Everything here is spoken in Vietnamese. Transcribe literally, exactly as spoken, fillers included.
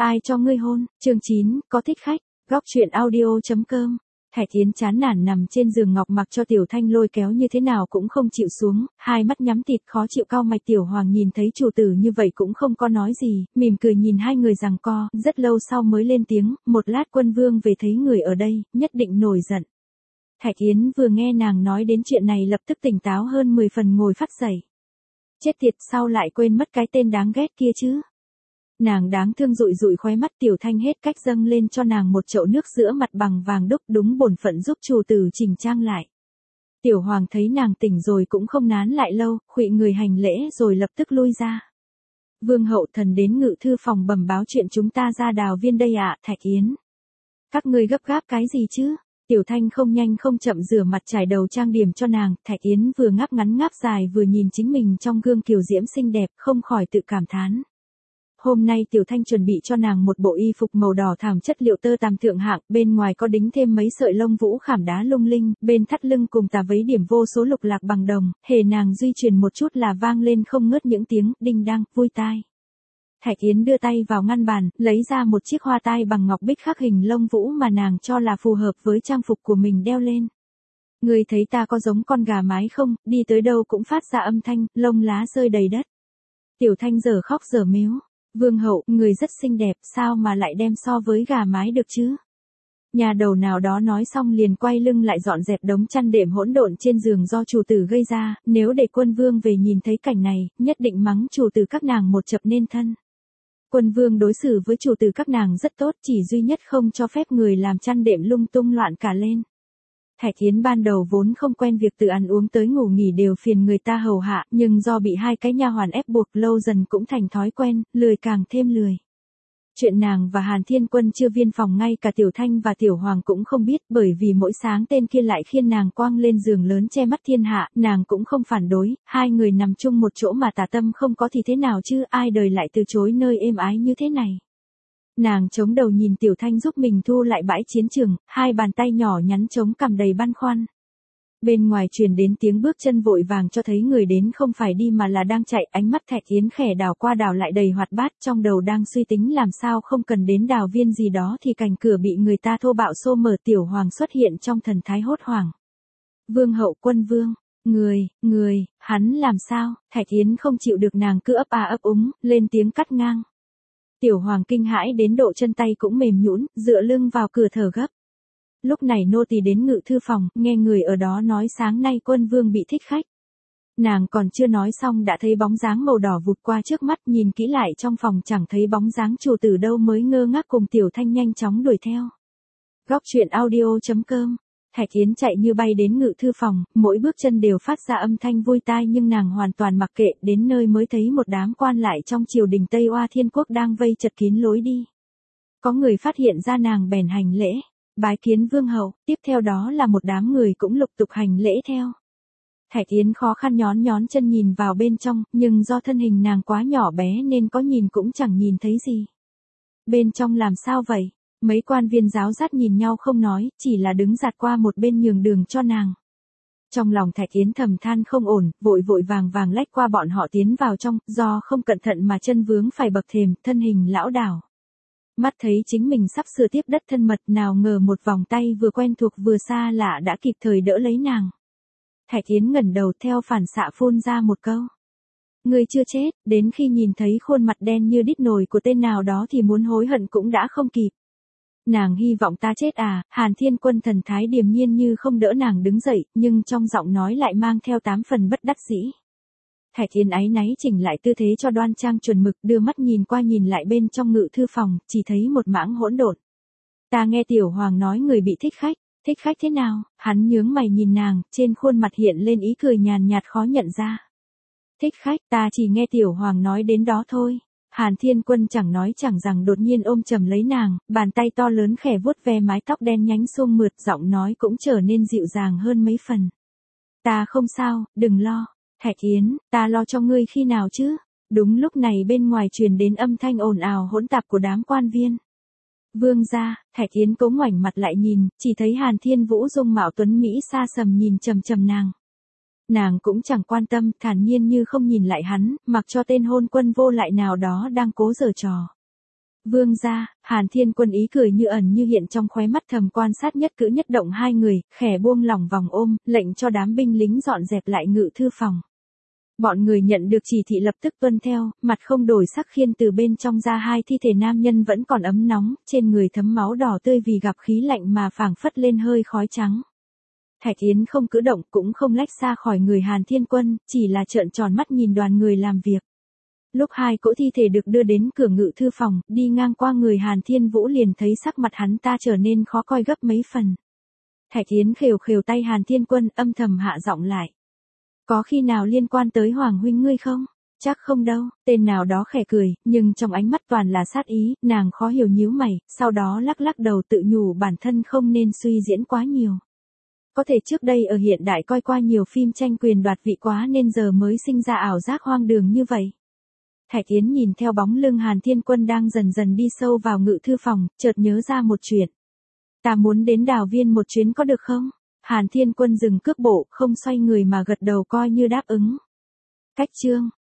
Ai cho ngươi hôn? Chương chín, có thích khách. Góc truyện audio.com. Thải Thiến chán nản nằm trên giường ngọc mặc cho Tiểu Thanh lôi kéo như thế nào cũng không chịu xuống, hai mắt nhắm tịt khó chịu cau mày. Tiểu Hoàng nhìn thấy chủ tử như vậy cũng không có nói gì, mỉm cười nhìn hai người giằng co, rất lâu sau mới lên tiếng, một lát Quân Vương về thấy người ở đây, nhất định nổi giận. Thải Thiến vừa nghe nàng nói đến chuyện này lập tức tỉnh táo hơn mười phần, ngồi phát dậy. Chết tiệt, sao lại quên mất cái tên đáng ghét kia chứ? Nàng đáng thương dụi dụi khóe mắt. Tiểu Thanh hết cách dâng lên cho nàng một chậu nước sữa mặt bằng vàng đúc, đúng bổn phận giúp chủ tử chỉnh trang lại. Tiểu Hoàng thấy nàng tỉnh rồi cũng không nán lại lâu, khuỵu người hành lễ rồi lập tức lui ra. Vương hậu thần đến ngự thư phòng bẩm báo chuyện chúng ta ra Đào Viên đây ạ. Thải Thiến, các ngươi gấp gáp cái gì chứ? Tiểu Thanh không nhanh không chậm rửa mặt trải đầu trang điểm cho nàng. Thải Thiến vừa ngáp ngắn ngáp dài vừa nhìn chính mình trong gương kiều diễm xinh đẹp, không khỏi tự cảm thán. Hôm nay Tiểu Thanh chuẩn bị cho nàng một bộ y phục màu đỏ thảm, chất liệu tơ tằm thượng hạng, bên ngoài có đính thêm mấy sợi lông vũ khảm đá lung linh, bên thắt lưng cùng tà váy điểm vô số lục lạc bằng đồng, hề nàng duy truyền một chút là vang lên không ngớt những tiếng đinh đăng vui tai. Thải Thiến đưa tay vào ngăn bàn, lấy ra một chiếc hoa tai bằng ngọc bích khắc hình lông vũ mà nàng cho là phù hợp với trang phục của mình đeo lên. Ngươi thấy ta có giống con gà mái không? Đi tới đâu cũng phát ra âm thanh, lông lá rơi đầy đất. Tiểu Thanh giờ khóc giờ mếu. Vương hậu, người rất xinh đẹp, sao mà lại đem so với gà mái được chứ? Nhà đầu nào đó nói xong liền quay lưng lại dọn dẹp đống chăn đệm hỗn độn trên giường do chủ tử gây ra, nếu để Quân Vương về nhìn thấy cảnh này, nhất định mắng chủ tử các nàng một chập nên thân. Quân Vương đối xử với chủ tử các nàng rất tốt, chỉ duy nhất không cho phép người làm chăn đệm lung tung loạn cả lên. Thải Thiến ban đầu vốn không quen việc từ ăn uống tới ngủ nghỉ đều phiền người ta hầu hạ, nhưng do bị hai cái nha hoàn ép buộc lâu dần cũng thành thói quen, lười càng thêm lười. Chuyện nàng và Hàn Thiên Quân chưa viên phòng ngay cả Tiểu Thanh và Tiểu Hoàng cũng không biết, bởi vì mỗi sáng tên kia lại khiêng nàng quang lên giường lớn che mắt thiên hạ, nàng cũng không phản đối, hai người nằm chung một chỗ mà tà tâm không có thì thế nào chứ, ai đời lại từ chối nơi êm ái như thế này. Nàng chống đầu nhìn Tiểu Thanh giúp mình thu lại bãi chiến trường, hai bàn tay nhỏ nhắn chống cằm đầy băn khoăn. Bên ngoài truyền đến tiếng bước chân vội vàng cho thấy người đến không phải đi mà là đang chạy, ánh mắt Thải Thiến khẽ đảo qua đảo lại đầy hoạt bát, trong đầu đang suy tính làm sao không cần đến Đào Viên gì đó thì cành cửa bị người ta thô bạo xô mở. Tiểu Hoàng xuất hiện trong thần thái hốt hoảng. Vương hậu, Quân Vương, người, người, hắn làm sao? Thải Thiến không chịu được, nàng cứ ấp à ấp úng, lên tiếng cắt ngang. Tiểu Hoàng kinh hãi đến độ chân tay cũng mềm nhũn, dựa lưng vào cửa thở gấp. Lúc này nô tỳ đến ngự thư phòng, nghe người ở đó nói sáng nay Quân Vương bị thích khách. Nàng còn chưa nói xong đã thấy bóng dáng màu đỏ vụt qua trước mắt, nhìn kỹ lại trong phòng chẳng thấy bóng dáng chủ tử đâu, mới ngơ ngác cùng Tiểu Thanh nhanh chóng đuổi theo. Góc truyện audio.com. Thải Thiến chạy như bay đến ngự thư phòng, mỗi bước chân đều phát ra âm thanh vui tai nhưng nàng hoàn toàn mặc kệ, đến nơi mới thấy một đám quan lại trong triều đình Tây Oa Thiên Quốc đang vây chật kín lối đi. Có người phát hiện ra nàng bèn hành lễ, bái kiến vương hậu, tiếp theo đó là một đám người cũng lục tục hành lễ theo. Thải Thiến khó khăn nhón nhón chân nhìn vào bên trong, nhưng do thân hình nàng quá nhỏ bé nên có nhìn cũng chẳng nhìn thấy gì. Bên trong làm sao vậy? Mấy quan viên giáo giác nhìn nhau không nói, chỉ là đứng giạt qua một bên nhường đường cho nàng. Trong lòng Thải Thiến thầm than không ổn, vội vội vàng vàng lách qua bọn họ tiến vào trong, do không cẩn thận mà chân vướng phải bậc thềm, thân hình lão đảo. Mắt thấy chính mình sắp sửa tiếp đất thân mật, nào ngờ một vòng tay vừa quen thuộc vừa xa lạ đã kịp thời đỡ lấy nàng. Thải Thiến ngẩng đầu theo phản xạ phun ra một câu. Ngươi chưa chết, đến khi nhìn thấy khuôn mặt đen như đít nồi của tên nào đó thì muốn hối hận cũng đã không kịp. Nàng hy vọng ta chết à? Hàn Thiên Quân thần thái điềm nhiên như không đỡ nàng đứng dậy, nhưng trong giọng nói lại mang theo tám phần bất đắc dĩ. Thải Thiến áy náy chỉnh lại tư thế cho đoan trang chuẩn mực, đưa mắt nhìn qua nhìn lại bên trong ngự thư phòng, chỉ thấy một mảng hỗn độn. Ta nghe Tiểu Hoàng nói người bị thích khách, thích khách thế nào? Hắn nhướng mày nhìn nàng, trên khuôn mặt hiện lên ý cười nhàn nhạt khó nhận ra. Thích khách, ta chỉ nghe Tiểu Hoàng nói đến đó thôi. Hàn Thiên Quân chẳng nói chẳng rằng đột nhiên ôm chầm lấy nàng, bàn tay to lớn khẽ vuốt ve mái tóc đen nhánh suông mượt, giọng nói cũng trở nên dịu dàng hơn mấy phần. Ta không sao, đừng lo. Thải Thiến, ta lo cho ngươi khi nào chứ? Đúng lúc này bên ngoài truyền đến âm thanh ồn ào hỗn tạp của đám quan viên. Vương gia. Thải Thiến cố ngoảnh mặt lại nhìn, chỉ thấy Hàn Thiên Vũ dung mạo tuấn mỹ xa sầm nhìn chằm chằm nàng. Nàng cũng chẳng quan tâm, thản nhiên như không nhìn lại hắn, mặc cho tên hôn quân vô lại nào đó đang cố giở trò. Vương gia, Hàn Thiên Quân ý cười như ẩn như hiện trong khóe mắt thầm quan sát nhất cử nhất động hai người, khẽ buông lỏng vòng ôm, lệnh cho đám binh lính dọn dẹp lại ngự thư phòng. Bọn người nhận được chỉ thị lập tức tuân theo, mặt không đổi sắc khiêng từ bên trong ra hai thi thể nam nhân vẫn còn ấm nóng, trên người thấm máu đỏ tươi vì gặp khí lạnh mà phảng phất lên hơi khói trắng. Thạch Thiến không cử động cũng không lách xa khỏi người Hàn Thiên Quân, chỉ là trợn tròn mắt nhìn đoàn người làm việc. Lúc hai cỗ thi thể được đưa đến cửa ngự thư phòng, đi ngang qua người Hàn Thiên Vũ liền thấy sắc mặt hắn ta trở nên khó coi gấp mấy phần. Thạch Thiến khều khều tay Hàn Thiên Quân âm thầm hạ giọng lại. Có khi nào liên quan tới Hoàng huynh ngươi không? Chắc không đâu, tên nào đó khẽ cười, nhưng trong ánh mắt toàn là sát ý, nàng khó hiểu nhíu mày, sau đó lắc lắc đầu tự nhủ bản thân không nên suy diễn quá nhiều. Có thể trước đây ở hiện đại coi qua nhiều phim tranh quyền đoạt vị quá nên giờ mới sinh ra ảo giác hoang đường như vậy. Thạch Thiến nhìn theo bóng lưng Hàn Thiên Quân đang dần dần đi sâu vào ngự thư phòng, chợt nhớ ra một chuyện. Ta muốn đến Đào Viên một chuyến có được không? Hàn Thiên Quân dừng cước bộ, không xoay người mà gật đầu coi như đáp ứng. Cách chương